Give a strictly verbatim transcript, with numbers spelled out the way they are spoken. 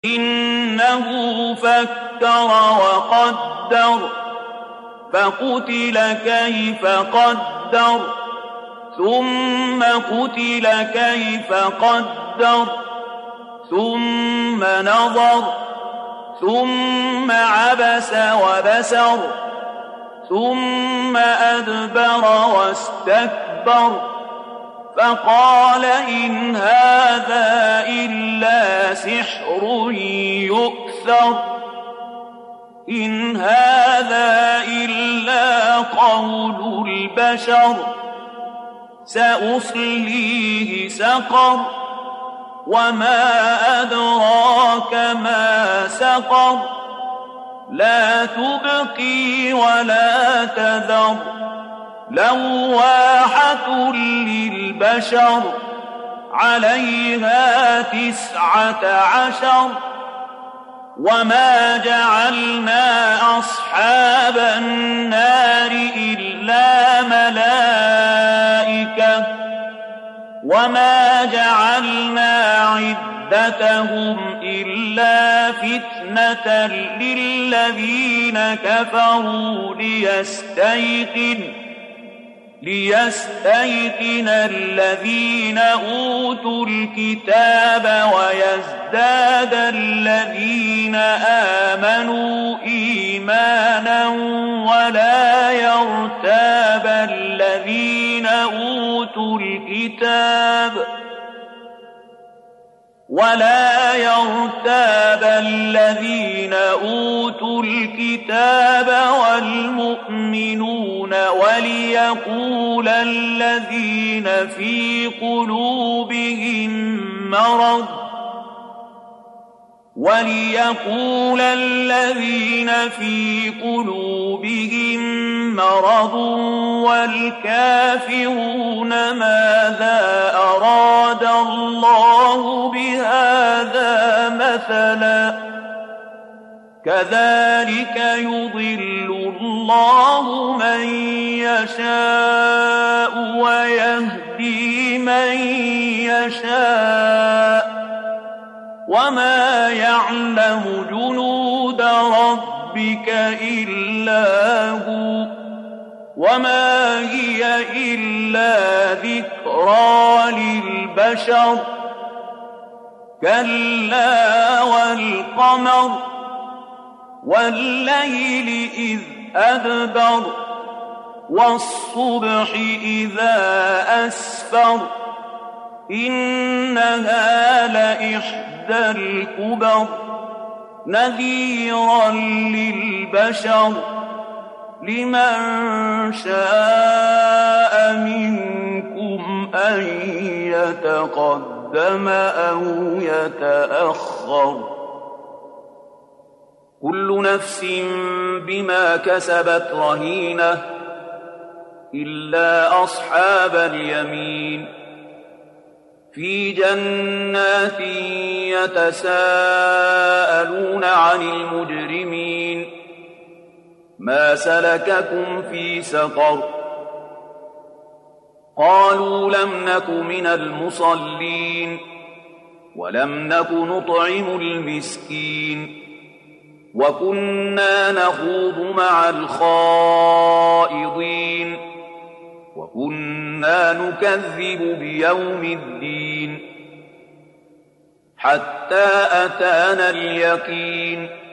إنه فكر وقدر فقتل كيف قدر ثم قتل كيف قدر ثم نظر ثم عبس وبسر ثم أدبر واستكبر فقال إن هذا إلا سحر يؤثر إن هذا إلا قول البشر سأصليه سقر وما أدراك ما سقر لا تبقي ولا تذر لواحة للبشر عليها تسعة عشر وما جعلنا أصحاب النار إلا ملائكة وما جعلنا عدتهم إلا فتنة للذين كفروا ليستيقن ليستيقن الذين أوتوا الكتاب ويزداد الذين آمنوا إيمانا ولا يرتاب الذين أوتوا الكتاب ولا يرتاب الذين أوتوا الكتاب والمؤمنون وليقول الذين في قلوبهم مرض وليقول الذين في قلوبهم مرض والكافرون ماذا أراد الله بهذا مثلا كذلك يضل الله من يشاء ويهدي من يشاء وما يعلم جنود ربك إلا هو وما هي إلا ذكرى للبشر كلا والقمر والليل إذ أدبر والصبح إذا أسفر إنها لإحدى الكبر نذيرا للبشر لمن شاء منكم أن يتقدم أو يتأخر كل نفس بما كسبت رهينة إلا أصحاب اليمين في جنات يتساءلون عن المجرمين ما سلككم في سقر قالوا لم نك من المصلين ولم نك نطعم المسكين وكنا نخوض مع الخائضين وكنا نكذب بيوم الدين حتى أتانا اليقين